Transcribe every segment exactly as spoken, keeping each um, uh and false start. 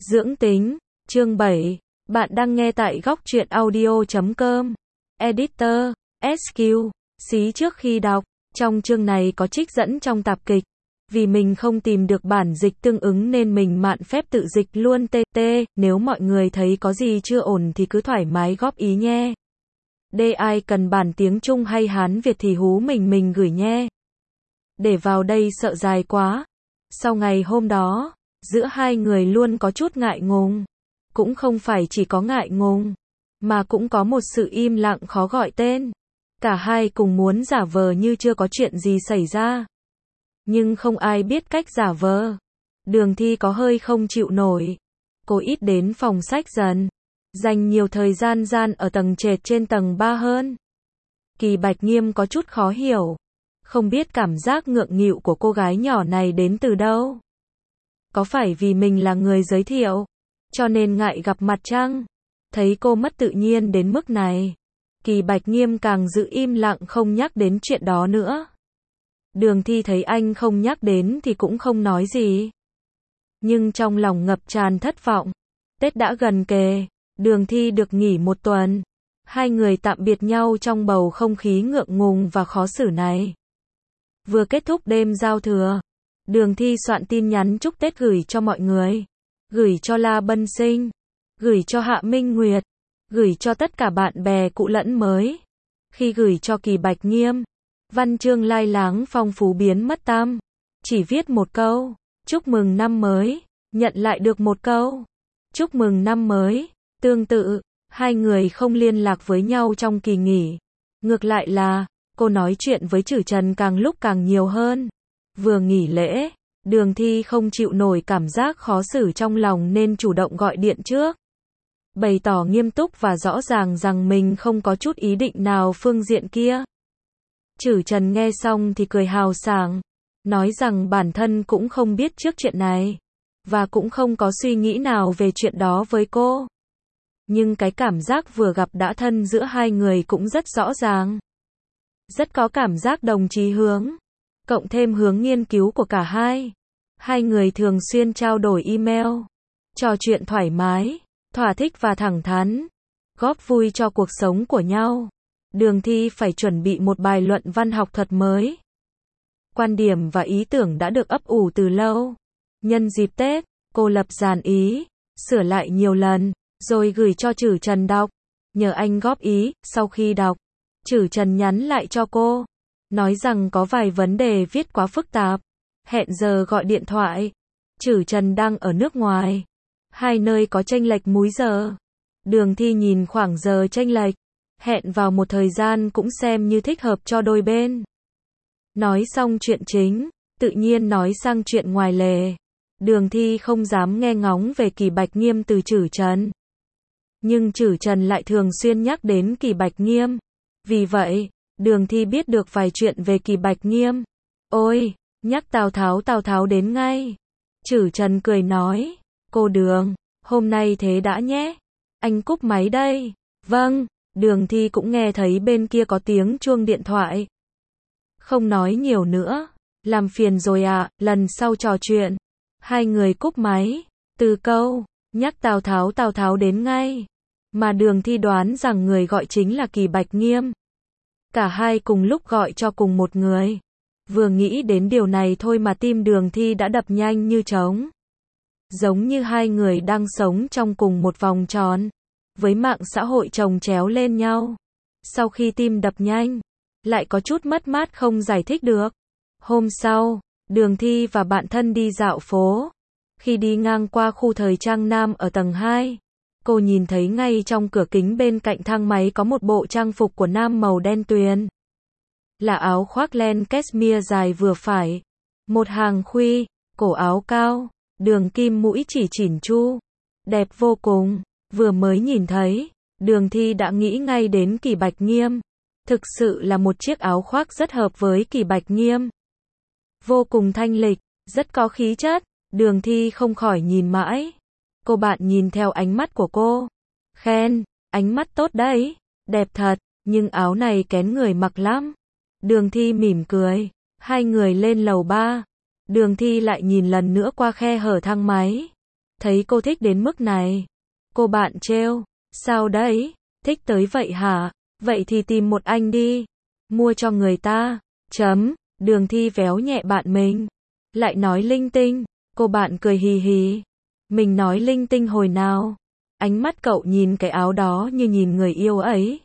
Dưỡng tính, chương bảy. Bạn đang nghe tại góc truyện audio chấm com. Editor, ét quy, xí trước khi đọc. Trong chương này có trích dẫn trong tạp kịch. Vì mình không tìm được bản dịch tương ứng nên mình mạn phép tự dịch luôn tê tê. Nếu mọi người thấy có gì chưa ổn thì cứ thoải mái góp ý nhé. Đê ai cần bản tiếng Trung hay Hán Việt thì hú mình mình gửi nhé. Để vào đây sợ dài quá. Sau ngày hôm đó, giữa hai người luôn có chút ngại ngùng. Cũng không phải chỉ có ngại ngùng, mà cũng có một sự im lặng khó gọi tên. Cả hai cùng muốn giả vờ như chưa có chuyện gì xảy ra. Nhưng không ai biết cách giả vờ. Đường Thi có hơi không chịu nổi. Cô ít đến phòng sách dần. Dành nhiều thời gian gian ở tầng trệt trên tầng ba hơn. Kỳ Bạch Nghiêm có chút khó hiểu. Không biết cảm giác ngượng nghịu của cô gái nhỏ này đến từ đâu. Có phải vì mình là người giới thiệu, cho nên ngại gặp mặt chăng? Thấy cô mất tự nhiên đến mức này, Kỳ Bạch Nghiêm càng giữ im lặng không nhắc đến chuyện đó nữa. Đường Thi thấy anh không nhắc đến thì cũng không nói gì. Nhưng trong lòng ngập tràn thất vọng. Tết đã gần kề, Đường Thi được nghỉ một tuần. Hai người tạm biệt nhau trong bầu không khí ngượng ngùng và khó xử này. Vừa kết thúc đêm giao thừa, Đường Thi soạn tin nhắn chúc Tết gửi cho mọi người. Gửi cho La Bân Sinh, gửi cho Hạ Minh Nguyệt, gửi cho tất cả bạn bè cũ lẫn mới. Khi gửi cho Kỳ Bạch Nghiêm, văn chương lai láng phong phú biến mất tăm. Chỉ viết một câu, chúc mừng năm mới, nhận lại được một câu, chúc mừng năm mới. Tương tự, hai người không liên lạc với nhau trong kỳ nghỉ. Ngược lại là, cô nói chuyện với Trử Trần càng lúc càng nhiều hơn. Vừa nghỉ lễ, Đường Thi không chịu nổi cảm giác khó xử trong lòng nên chủ động gọi điện trước. Bày tỏ nghiêm túc và rõ ràng rằng mình không có chút ý định nào phương diện kia. Trử Trần nghe xong thì cười hào sảng, nói rằng bản thân cũng không biết trước chuyện này, và cũng không có suy nghĩ nào về chuyện đó với cô. Nhưng cái cảm giác vừa gặp đã thân giữa hai người cũng rất rõ ràng. Rất có cảm giác đồng chí hướng, cộng thêm hướng nghiên cứu của cả hai. Hai người thường xuyên trao đổi email, trò chuyện thoải mái, thỏa thích và thẳng thắn, góp vui cho cuộc sống của nhau. Đường Thi phải chuẩn bị một bài luận văn học thuật mới. Quan điểm và ý tưởng đã được ấp ủ từ lâu. Nhân dịp Tết, cô lập dàn ý, sửa lại nhiều lần, rồi gửi cho Trử Trần đọc. Nhờ anh góp ý, sau khi đọc, Trử Trần nhắn lại cho cô, nói rằng có vài vấn đề viết quá phức tạp. Hẹn giờ gọi điện thoại. Trử Trần đang ở nước ngoài. Hai nơi có chênh lệch múi giờ. Đường Thi nhìn khoảng giờ chênh lệch. Hẹn vào một thời gian cũng xem như thích hợp cho đôi bên. Nói xong chuyện chính, tự nhiên nói sang chuyện ngoài lề. Đường Thi không dám nghe ngóng về Kỳ Bạch Nghiêm từ Trử Trần. Nhưng Trử Trần lại thường xuyên nhắc đến Kỳ Bạch Nghiêm. Vì vậy, Đường Thi biết được vài chuyện về Kỳ Bạch Nghiêm. Ôi, nhắc Tào Tháo Tào Tháo đến ngay. Trử Trần cười nói, cô Đường, hôm nay thế đã nhé. Anh cúp máy đây. Vâng, Đường Thi cũng nghe thấy bên kia có tiếng chuông điện thoại. Không nói nhiều nữa, làm phiền rồi ạ, lần sau trò chuyện. Hai người cúp máy, từ câu, nhắc Tào Tháo Tào Tháo đến ngay. Mà Đường Thi đoán rằng người gọi chính là Kỳ Bạch Nghiêm. Cả hai cùng lúc gọi cho cùng một người. Vừa nghĩ đến điều này thôi mà tim Đường Thi đã đập nhanh như trống. Giống như hai người đang sống trong cùng một vòng tròn, với mạng xã hội chồng chéo lên nhau. Sau khi tim đập nhanh, lại có chút mất mát không giải thích được. Hôm sau, Đường Thi và bạn thân đi dạo phố. Khi đi ngang qua khu thời trang nam ở tầng hai, cô nhìn thấy ngay trong cửa kính bên cạnh thang máy có một bộ trang phục của nam màu đen tuyền. Là áo khoác len cashmere dài vừa phải, một hàng khuy, cổ áo cao, đường kim mũi chỉ chỉn chu, đẹp vô cùng. Vừa mới nhìn thấy, Đường Thi đã nghĩ ngay đến Kỳ Bạch Nghiêm. Thực sự là một chiếc áo khoác rất hợp với Kỳ Bạch Nghiêm. Vô cùng thanh lịch, rất có khí chất. Đường Thi không khỏi nhìn mãi. Cô bạn nhìn theo ánh mắt của cô, khen, ánh mắt tốt đấy, đẹp thật, nhưng áo này kén người mặc lắm. Đường Thi mỉm cười, hai người lên lầu ba. Đường Thi lại nhìn lần nữa qua khe hở thang máy. Thấy cô thích đến mức này. Cô bạn trêu, sao đấy, thích tới vậy hả? Vậy thì tìm một anh đi, mua cho người ta. Chấm, Đường Thi véo nhẹ bạn mình. Lại nói linh tinh, cô bạn cười hì hì. Mình nói linh tinh hồi nào? Ánh mắt cậu nhìn cái áo đó như nhìn người yêu ấy.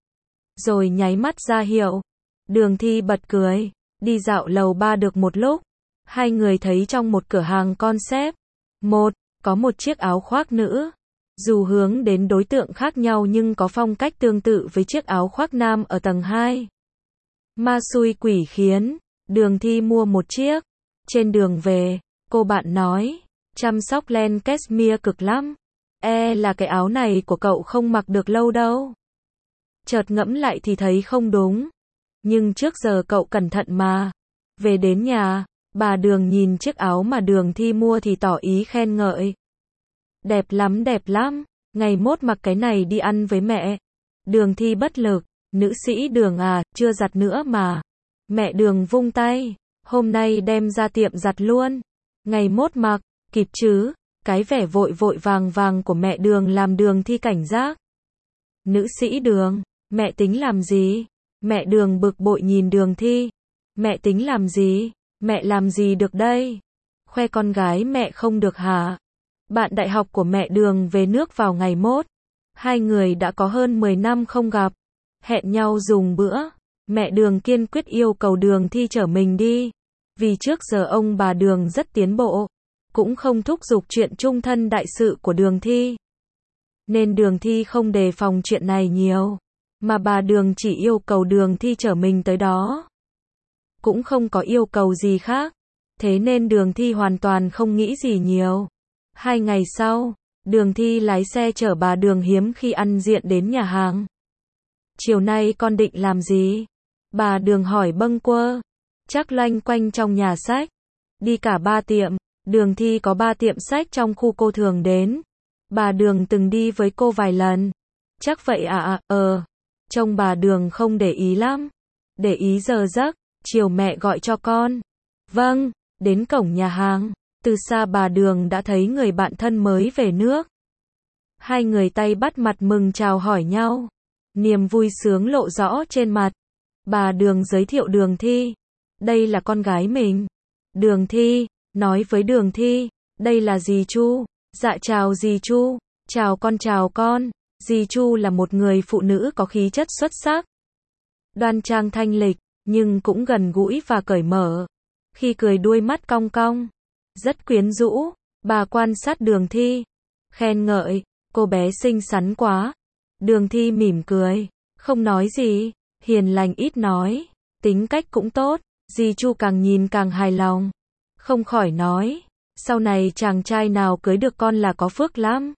Rồi nháy mắt ra hiệu. Đường Thi bật cười. Đi dạo lầu ba được một lúc. Hai người thấy trong một cửa hàng concept. Một, có một chiếc áo khoác nữ. Dù hướng đến đối tượng khác nhau nhưng có phong cách tương tự với chiếc áo khoác nam ở tầng hai. Ma xui quỷ khiến, Đường Thi mua một chiếc. Trên đường về, cô bạn nói, chăm sóc len cashmere cực lắm. E là cái áo này của cậu không mặc được lâu đâu. Chợt ngẫm lại thì thấy không đúng. Nhưng trước giờ cậu cẩn thận mà. Về đến nhà, bà Đường nhìn chiếc áo mà Đường Thi mua thì tỏ ý khen ngợi. Đẹp lắm đẹp lắm, ngày mốt mặc cái này đi ăn với mẹ. Đường Thi bất lực, nữ sĩ Đường à, chưa giặt nữa mà. Mẹ Đường vung tay, hôm nay đem ra tiệm giặt luôn. Ngày mốt mặc, kịp chứ, cái vẻ vội vội vàng vàng của mẹ Đường làm Đường Thi cảnh giác. Nữ sĩ Đường, mẹ tính làm gì? Mẹ Đường bực bội nhìn Đường Thi. Mẹ tính làm gì? Mẹ làm gì được đây? Khoe con gái mẹ không được hả? Bạn đại học của mẹ Đường về nước vào ngày mốt. Hai người đã có hơn mười năm không gặp. Hẹn nhau dùng bữa. Mẹ Đường kiên quyết yêu cầu Đường Thi chở mình đi. Vì trước giờ ông bà Đường rất tiến bộ. Cũng không thúc giục chuyện chung thân đại sự của Đường Thi. Nên Đường Thi không đề phòng chuyện này nhiều. Mà bà Đường chỉ yêu cầu Đường Thi chở mình tới đó. Cũng không có yêu cầu gì khác. Thế nên Đường Thi hoàn toàn không nghĩ gì nhiều. Hai ngày sau, Đường Thi lái xe chở bà Đường hiếm khi ăn diện đến nhà hàng. Chiều nay con định làm gì? Bà Đường hỏi bâng quơ. Chắc loanh quanh trong nhà sách. Đi cả ba tiệm. Đường Thi có ba tiệm sách trong khu cô thường đến. Bà Đường từng đi với cô vài lần. Chắc vậy à à, ờ. Trông bà Đường không để ý lắm. Để ý giờ giấc, chiều mẹ gọi cho con. Vâng, đến cổng nhà hàng. Từ xa bà Đường đã thấy người bạn thân mới về nước. Hai người tay bắt mặt mừng chào hỏi nhau. Niềm vui sướng lộ rõ trên mặt. Bà Đường giới thiệu Đường Thi. Đây là con gái mình. Đường Thi, nói với Đường Thi. Đây là dì Chu. Dạ chào dì Chu. Chào con chào con. Dì Chu là một người phụ nữ có khí chất xuất sắc. Đoan trang thanh lịch, nhưng cũng gần gũi và cởi mở. Khi cười đuôi mắt cong cong. Rất quyến rũ. Bà quan sát Đường Thi. Khen ngợi, cô bé xinh xắn quá. Đường Thi mỉm cười. Không nói gì. Hiền lành ít nói. Tính cách cũng tốt. Dì Chu càng nhìn càng hài lòng. Không khỏi nói. Sau này chàng trai nào cưới được con là có phước lắm.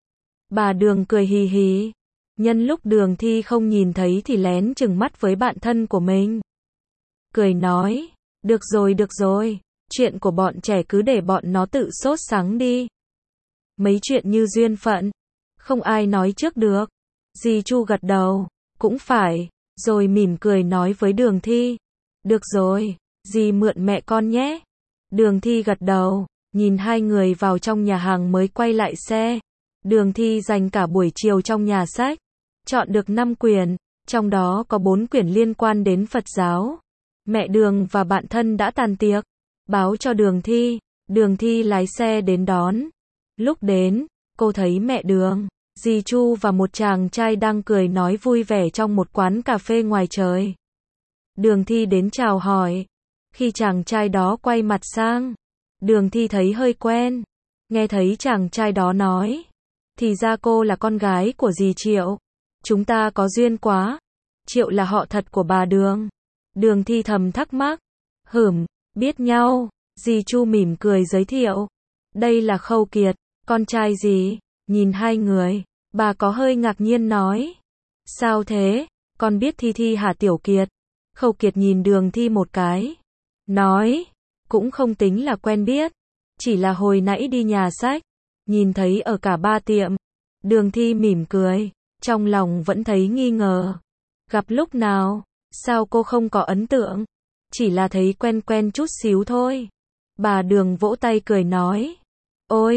Bà Đường cười hì hì. Nhân lúc Đường Thi không nhìn thấy thì lén chừng mắt với bạn thân của mình. Cười nói. Được rồi được rồi. Chuyện của bọn trẻ cứ để bọn nó tự sốt sắng đi. Mấy chuyện như duyên phận. Không ai nói trước được. Dì Chu gật đầu. Cũng phải. Rồi mỉm cười nói với Đường Thi. Được rồi. Dì mượn mẹ con nhé. Đường Thi gật đầu. Nhìn hai người vào trong nhà hàng mới quay lại xe. Đường Thi dành cả buổi chiều trong nhà sách. Chọn được năm quyển. Trong đó có bốn quyển liên quan đến Phật giáo. Mẹ Đường và bạn thân đã tàn tiệc. Báo cho Đường Thi. Đường Thi lái xe đến đón. Lúc đến, cô thấy mẹ Đường, dì Chu và một chàng trai đang cười nói vui vẻ trong một quán cà phê ngoài trời. Đường Thi đến chào hỏi. Khi chàng trai đó quay mặt sang, Đường Thi thấy hơi quen. Nghe thấy chàng trai đó nói. Thì ra cô là con gái của dì Triệu. Chúng ta có duyên quá. Triệu là họ thật của bà Đường. Đường Thi thầm thắc mắc. Hửm, biết nhau. Dì Chu mỉm cười giới thiệu. Đây là Khâu Kiệt, con trai dì. Nhìn hai người, bà có hơi ngạc nhiên nói. Sao thế, con biết Thi Thi hả Tiểu Kiệt? Khâu Kiệt nhìn Đường Thi một cái. Nói, cũng không tính là quen biết. Chỉ là hồi nãy đi nhà sách. Nhìn thấy ở cả ba tiệm. Đường Thi mỉm cười. Trong lòng vẫn thấy nghi ngờ. Gặp lúc nào? Sao cô không có ấn tượng? Chỉ là thấy quen quen chút xíu thôi. Bà Đường vỗ tay cười nói. Ôi,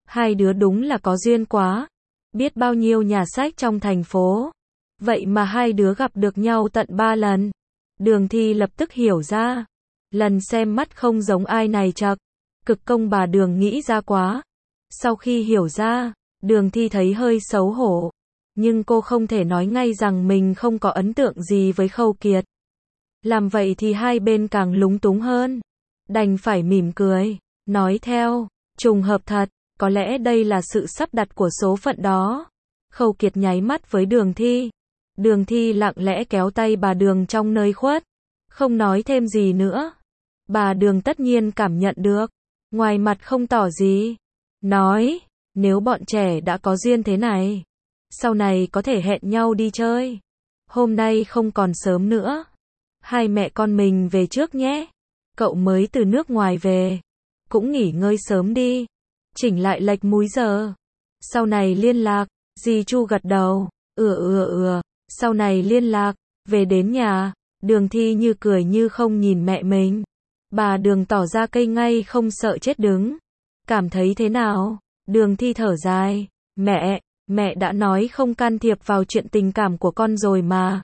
Hai đứa đúng là có duyên quá. Biết bao nhiêu nhà sách trong thành phố. Vậy mà hai đứa gặp được nhau tận ba lần. Đường Thi lập tức hiểu ra. Lần xem mắt không giống ai này chật. Cực công bà Đường nghĩ ra quá. Sau khi hiểu ra, Đường Thi thấy hơi xấu hổ. Nhưng cô không thể nói ngay rằng mình không có ấn tượng gì với Khâu Kiệt. Làm vậy thì hai bên càng lúng túng hơn. Đành phải mỉm cười, nói theo, trùng hợp thật, có lẽ đây là sự sắp đặt của số phận đó. Khâu Kiệt nháy mắt với Đường Thi. Đường Thi lặng lẽ kéo tay bà Đường trong nơi khuất. Không nói thêm gì nữa. Bà Đường tất nhiên cảm nhận được. Ngoài mặt không tỏ gì. Nói, nếu bọn trẻ đã có duyên thế này, sau này có thể hẹn nhau đi chơi. Hôm nay không còn sớm nữa. Hai mẹ con mình về trước nhé. Cậu mới từ nước ngoài về. Cũng nghỉ ngơi sớm đi. Chỉnh lại lệch múi giờ. Sau này liên lạc. Dì Chu gật đầu. Ừ ừ ừ. Sau này liên lạc. Về đến nhà. Đường Thi như cười như không nhìn mẹ mình. Bà Đường tỏ ra cây ngay không sợ chết đứng. Cảm thấy thế nào? Đường Thi thở dài. Mẹ, mẹ đã nói không can thiệp vào chuyện tình cảm của con rồi mà.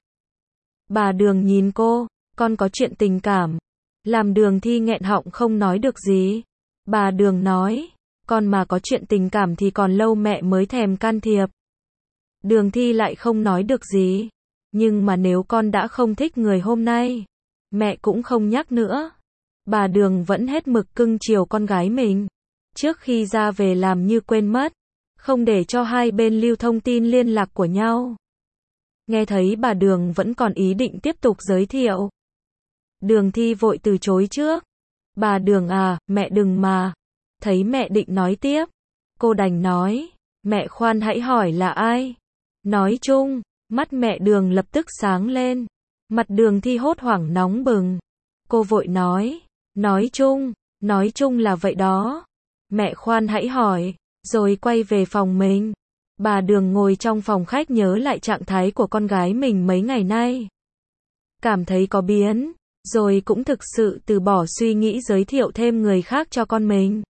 Bà Đường nhìn cô. Con có chuyện tình cảm. Làm Đường Thi nghẹn họng không nói được gì. Bà Đường nói. Con mà có chuyện tình cảm thì còn lâu mẹ mới thèm can thiệp. Đường Thi lại không nói được gì. Nhưng mà nếu con đã không thích người hôm nay, mẹ cũng không nhắc nữa. Bà Đường vẫn hết mực cưng chiều con gái mình. Trước khi ra về làm như quên mất. Không để cho hai bên lưu thông tin liên lạc của nhau. Nghe thấy bà Đường vẫn còn ý định tiếp tục giới thiệu. Đường Thi vội từ chối trước. Bà Đường à, mẹ đừng mà. Thấy mẹ định nói tiếp. Cô đành nói. Mẹ khoan hãy hỏi là ai. Nói chung, mắt mẹ Đường lập tức sáng lên. Mặt Đường Thi hốt hoảng nóng bừng. Cô vội nói. Nói chung, nói chung là vậy đó. Mẹ khoan hãy hỏi. Rồi quay về phòng mình. Bà Đường ngồi trong phòng khách nhớ lại trạng thái của con gái mình mấy ngày nay. Cảm thấy có biến. Rồi cũng thực sự từ bỏ suy nghĩ giới thiệu thêm người khác cho con mình.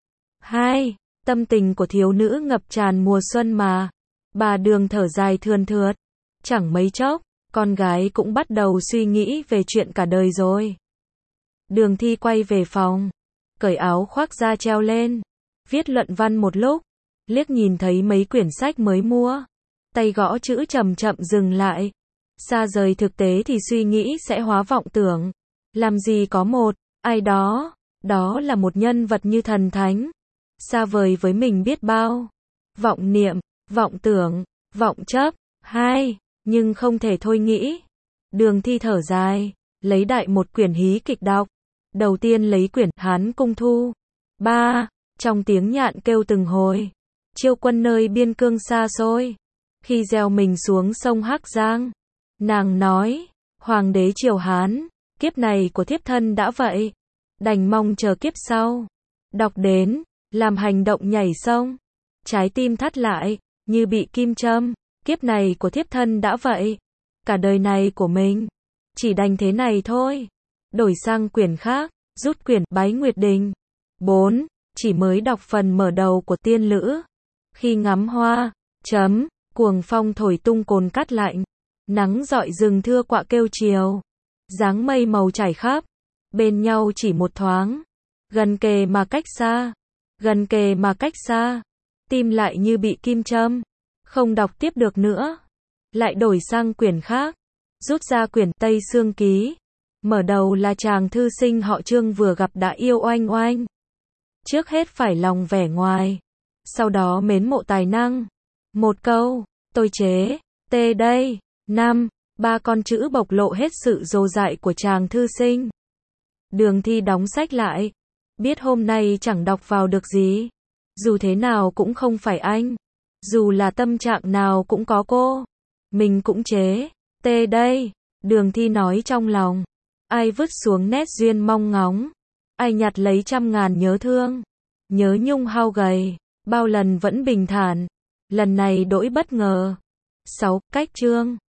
Hai, tâm tình của thiếu nữ ngập tràn mùa xuân mà. Bà Đường thở dài thườn thượt. Chẳng mấy chốc, con gái cũng bắt đầu suy nghĩ về chuyện cả đời rồi. Đường Thi quay về phòng. Cởi áo khoác ra treo lên. Viết luận văn một lúc. Liếc nhìn thấy mấy quyển sách mới mua. Tay gõ chữ chậm chậm dừng lại. Xa rời thực tế thì suy nghĩ sẽ hóa vọng tưởng. Làm gì có một, ai đó. Đó là một nhân vật như thần thánh. Xa vời với mình biết bao. Vọng niệm, vọng tưởng, vọng chấp. Hai, nhưng không thể thôi nghĩ. Đường Thi thở dài. Lấy đại một quyển hí kịch đọc. Đầu tiên lấy quyển Hán Cung Thu. Ba, trong tiếng nhạn kêu từng hồi. Chiêu quân nơi biên cương xa xôi. Khi gieo mình xuống sông Hắc Giang. Nàng nói. Hoàng đế triều Hán. Kiếp này của thiếp thân đã vậy. Đành mong chờ kiếp sau. Đọc đến. Làm hành động nhảy sông. Trái tim thắt lại. Như bị kim châm. Kiếp này của thiếp thân đã vậy. Cả đời này của mình. Chỉ đành thế này thôi. Đổi sang quyển khác. Rút quyển Bái Nguyệt Đình. Bốn. Chỉ mới đọc phần mở đầu của Tiên Lữ. Khi ngắm hoa. Chấm. Cuồng phong thổi tung cồn cát lạnh. Nắng rọi rừng thưa quạ kêu chiều. Dáng mây màu trải khắp. Bên nhau chỉ một thoáng. Gần kề mà cách xa. Gần kề mà cách xa. Tim lại như bị kim châm. Không đọc tiếp được nữa. Lại đổi sang quyển khác. Rút ra quyển Tây Sương Ký. Mở đầu là chàng thư sinh họ Trương vừa gặp đã yêu oanh oanh. Trước hết phải lòng vẻ ngoài. Sau đó mến mộ tài năng. Một câu. Tôi chế. Tê đây. Năm. Ba con chữ bộc lộ hết sự dồ dại của chàng thư sinh. Đường Thi đóng sách lại. Biết hôm nay chẳng đọc vào được gì. Dù thế nào cũng không phải anh. Dù là tâm trạng nào cũng có cô. Mình cũng chế. Tê đây. Đường Thi nói trong lòng. Ai vứt xuống nét duyên mong ngóng. Ai nhặt lấy trăm ngàn nhớ thương. Nhớ nhung hao gầy. Bao lần vẫn bình thản. Lần này đỗi bất ngờ. Sáu. Cách chương.